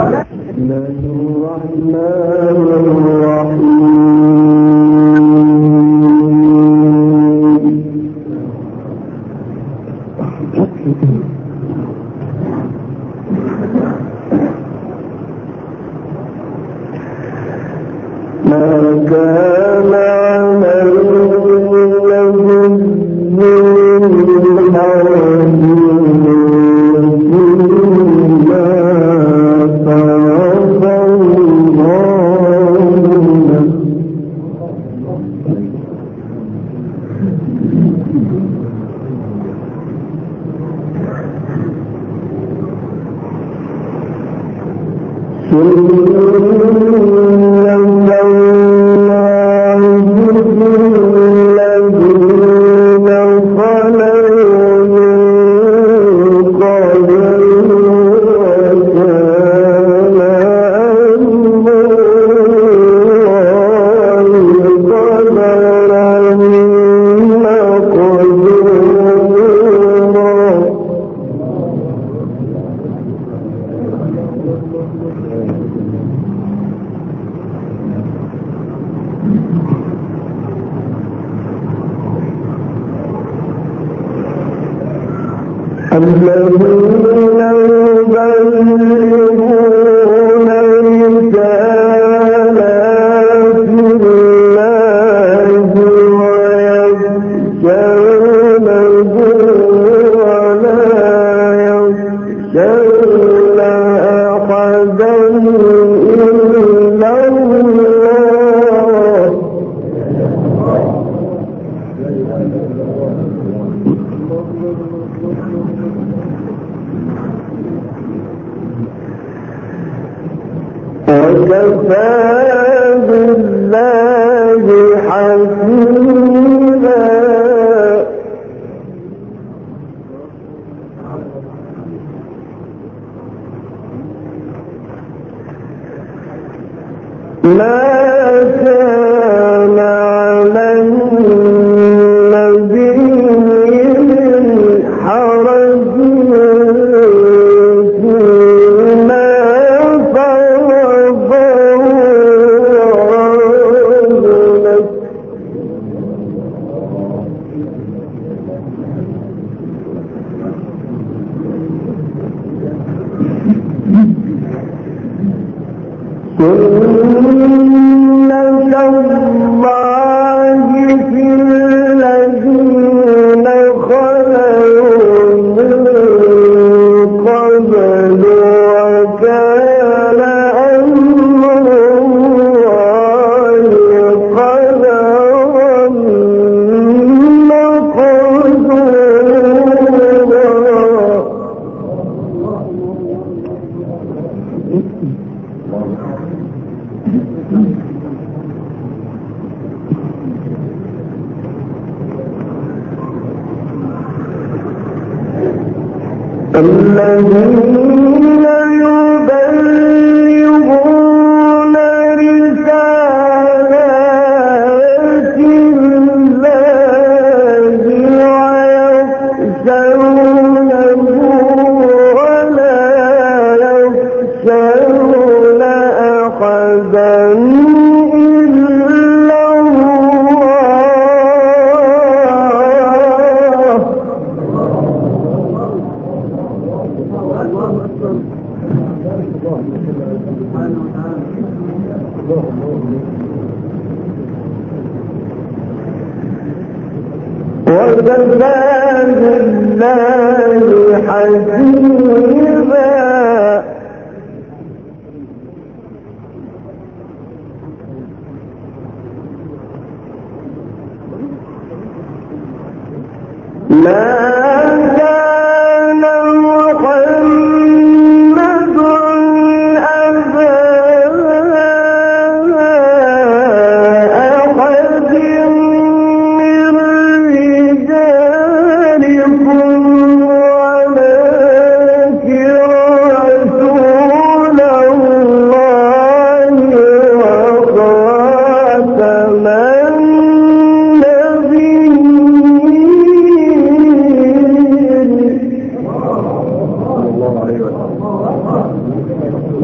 ولكن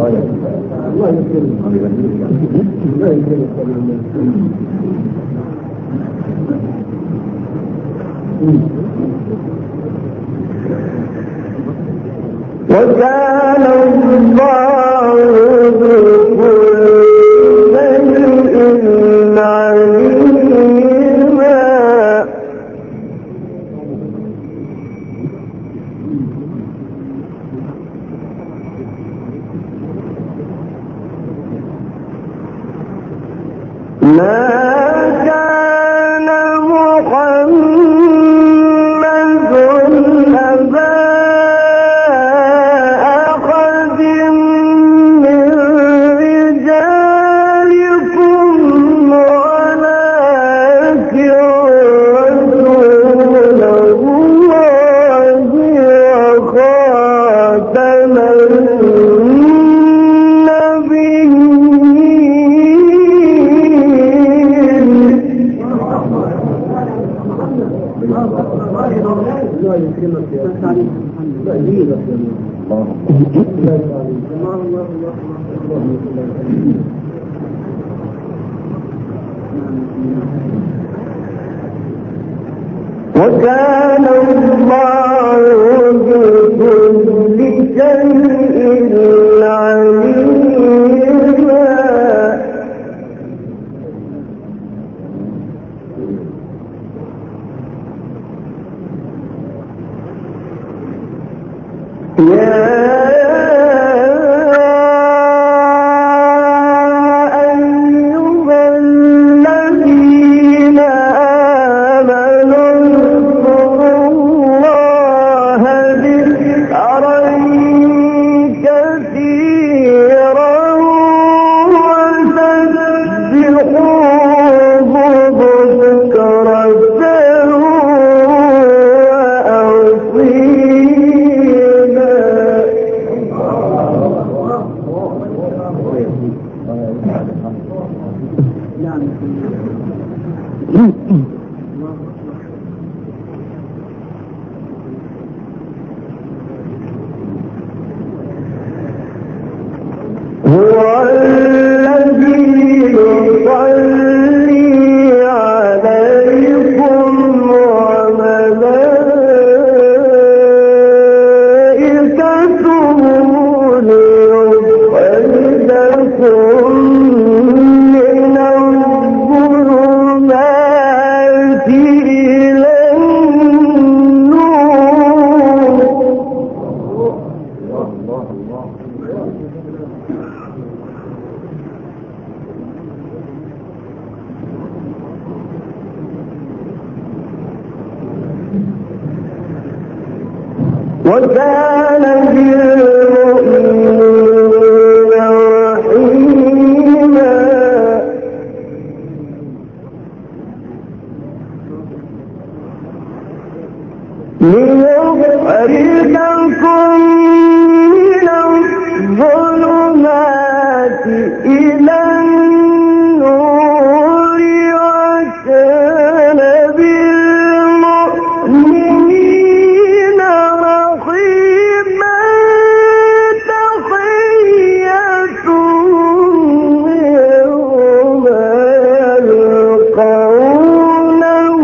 وكان الله بكل شيء عليما. ما كان محمد أبا أحد من رجالكم ولكن رسول الله وخاتم وكان الله بكل شيء عليما. هو الذي يصلي عليكم وملائكته ليخرجكم من الظلمات إلى النور. وكان بالمؤمنين رحيما. ليخرجكم من الظلمات إلى النور وكان بالمؤمنين رحيما. تحيتهم يوم يلقونه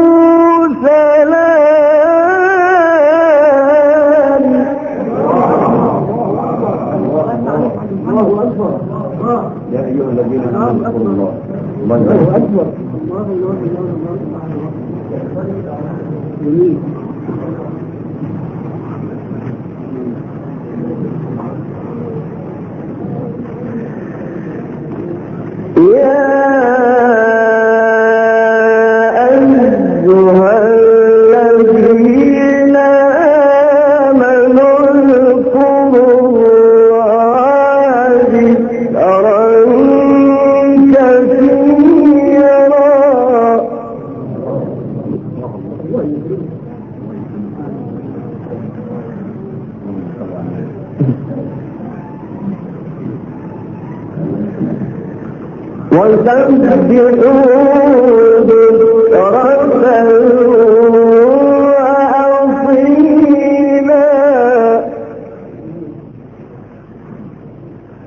سلام. الله أكبر. يا أيها الذين آمنوا اذكروا الله. الله أكبر. يا أيها الذين آمنوا اذكروا الله ذكرا كثيرا. وسبحوه بكرة وأصيلا.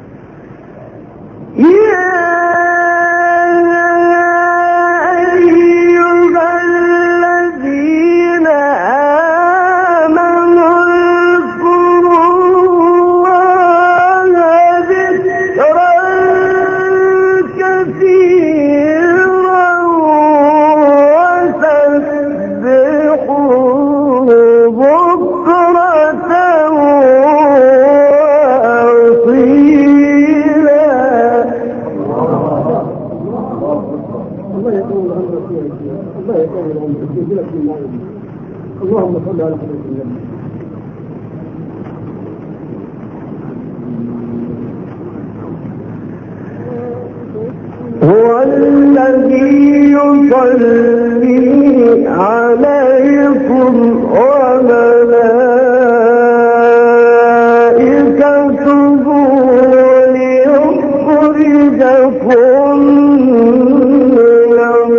اللهم صل على محمد. هو الذي يصلي عليكم وملائكته ليخرجكم من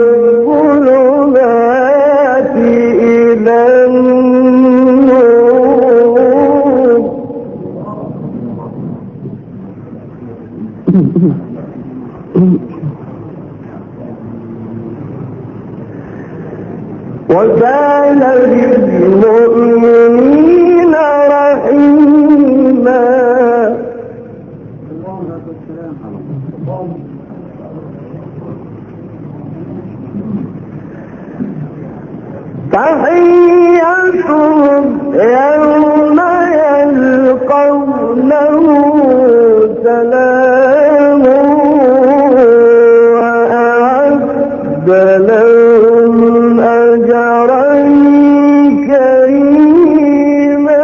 الظلمات إلى النور. وكان بالمؤمنين رحيما. تحيتهم يوم يلقونه سلام وأعد لهم أجرا كريما.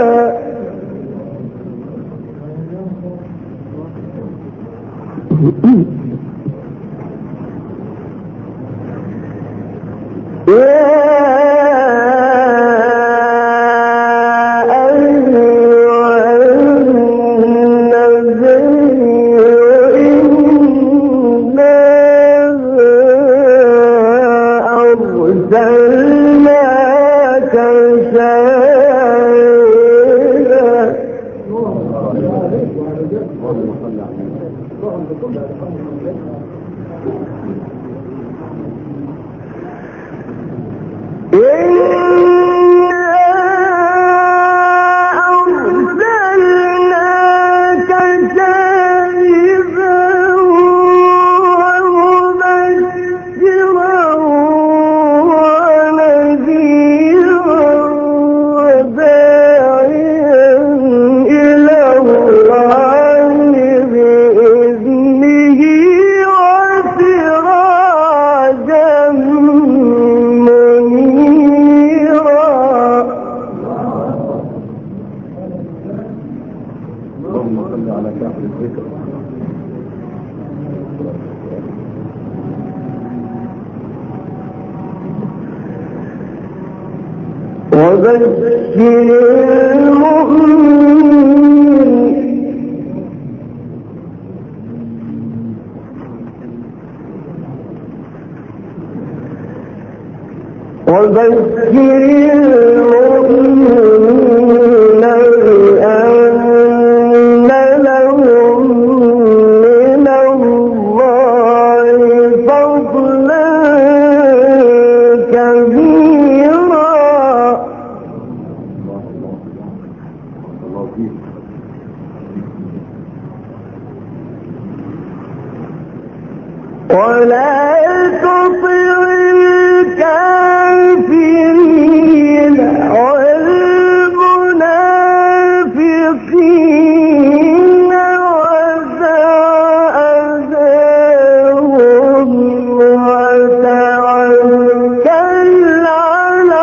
وبشر المؤمنين بأن لهم من الله فضلا كبيرا. ولا تطع الكافرين والمنافقين وزادهم وتوكل على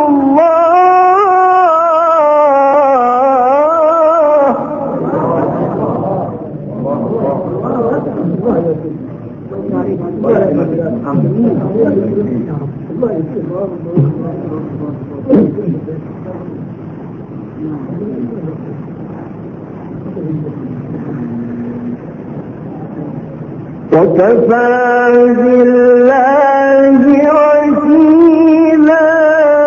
وكفى بالله وكيلا.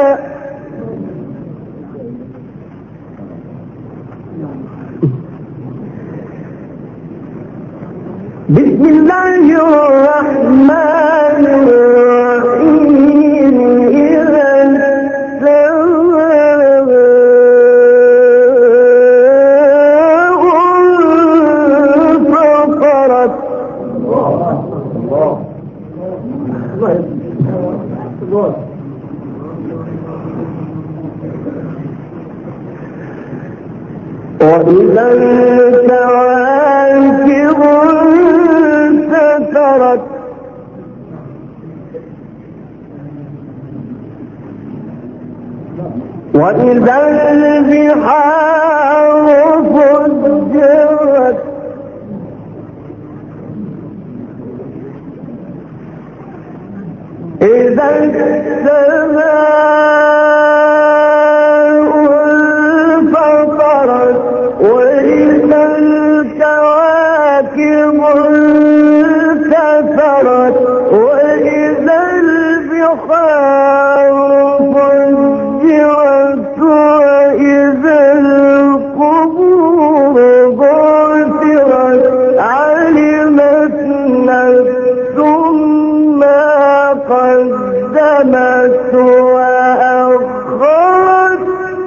بسم الله الرحمن الرحيم. إذا السماء انفطرت. وإذا الكواكب انتثرت. وإذا البحار فجرت إذا السماء انفطرت وإذا الكواكب انتثرت وإذا البحار فجرت وإذا القبور بعثرت علمت نفس ما قدمت وأخرت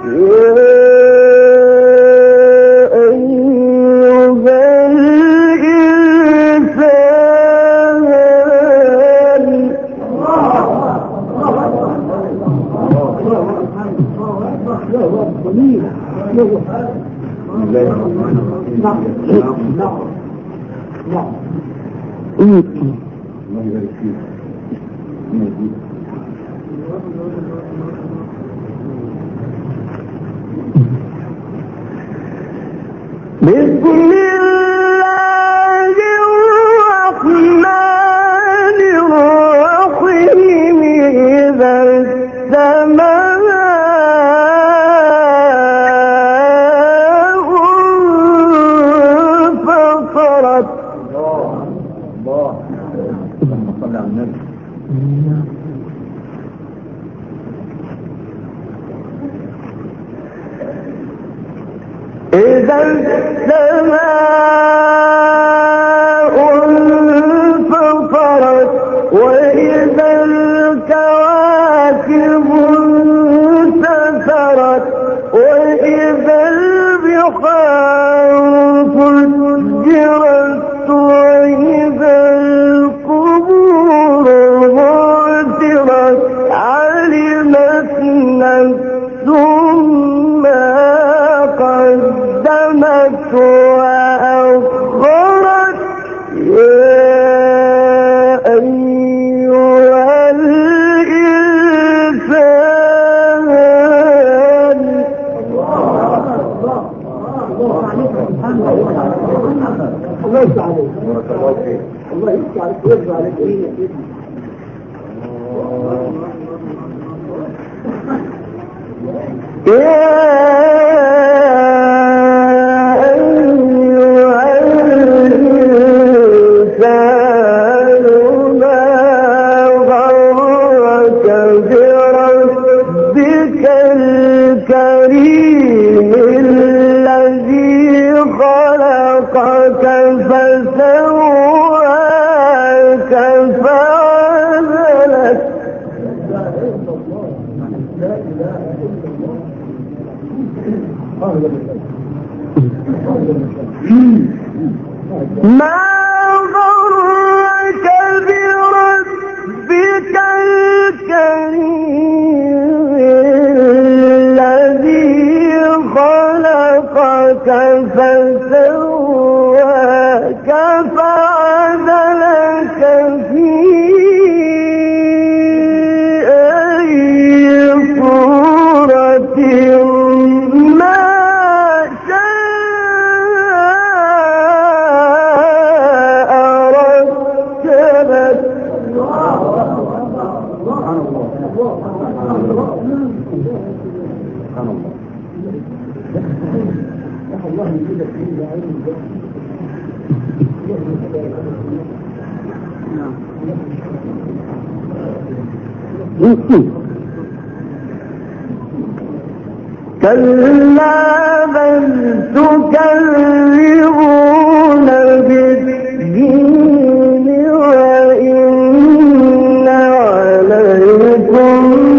بسم الله الرحمن الرحيم إذا السماء انفطرت الله صل على النبي إذا السماء انفطرت وإذا الكواكب انتثرت وإذا البحار فجرت وإذا القبور بعثرت علمت نفس ما قدمت وأخرت يا أيها الإنسان الله يفتح عليك الله يفتح عليك ويرضى عليك الكريم الذي خلقك فسواك فعدلك ما غرك بربك الكريم الذي خلقك فسواك فعدلك في أي صورة ما شاء ركبك كلا بل تكذبون بالدين وإن عليكم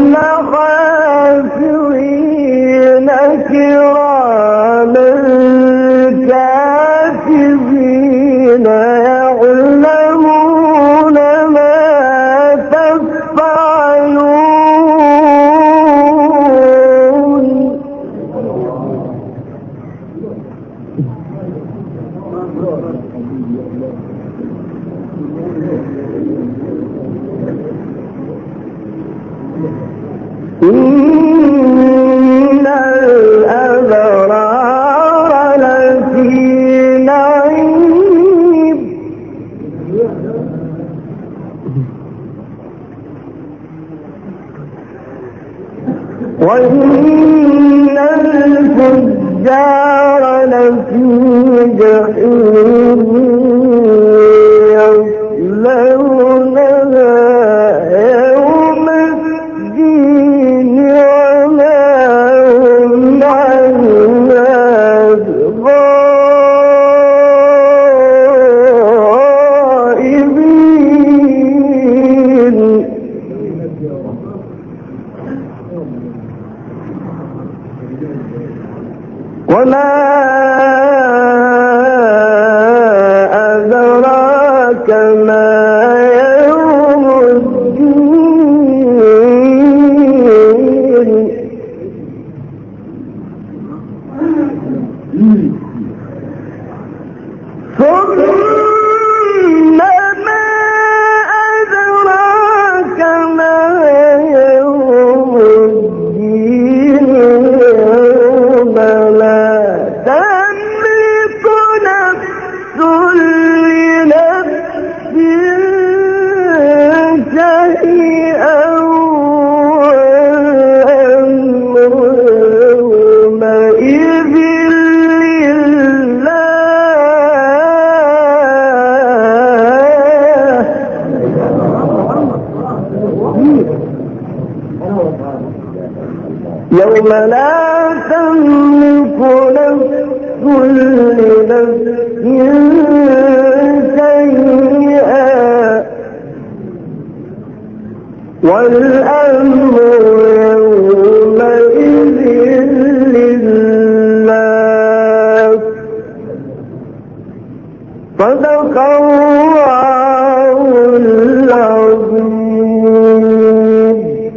لحافظين كراما كاتبين يعلمون ما تفعلون إن وإن الفجار لفي جحيم يصلونها يوم الدين وما هم عنها غائبين. وما أدراك ما يوم الدين. ثم ما أدراك ما يوم الدين. يوم لا تملك نفس لنفس شيئا والأمر يومئذ يوم لا تملك نفس لنفس شيئا والأمر يومئذ لله. صدق الله العظيم.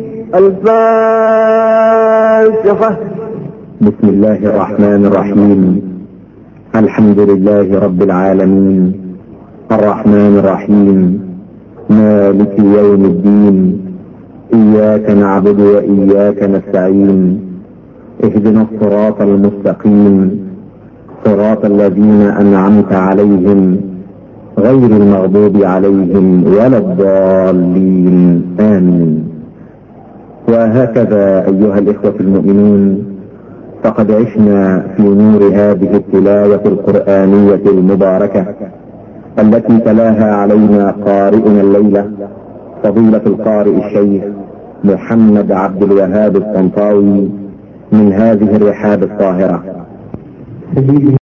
الفاتحة. بسم الله الرحمن الرحيم. الحمد لله رب العالمين الرحمن الرحيم مالك يوم الدين. إياك نعبد وإياك نستعين. اهدنا الصراط المستقيم صراط الذين أنعمت عليهم غير المغضوب عليهم ولا الضالين آمين. وهكذا أيها الإخوة المؤمنون فقد عشنا في نور هذه التلاوة القرآنية المباركة التي تلاها علينا قارئنا الليلة فضيلة القارئ الشيخ محمد عبد الوهاب الطنطاوي من هذه الرحاب الطاهرة.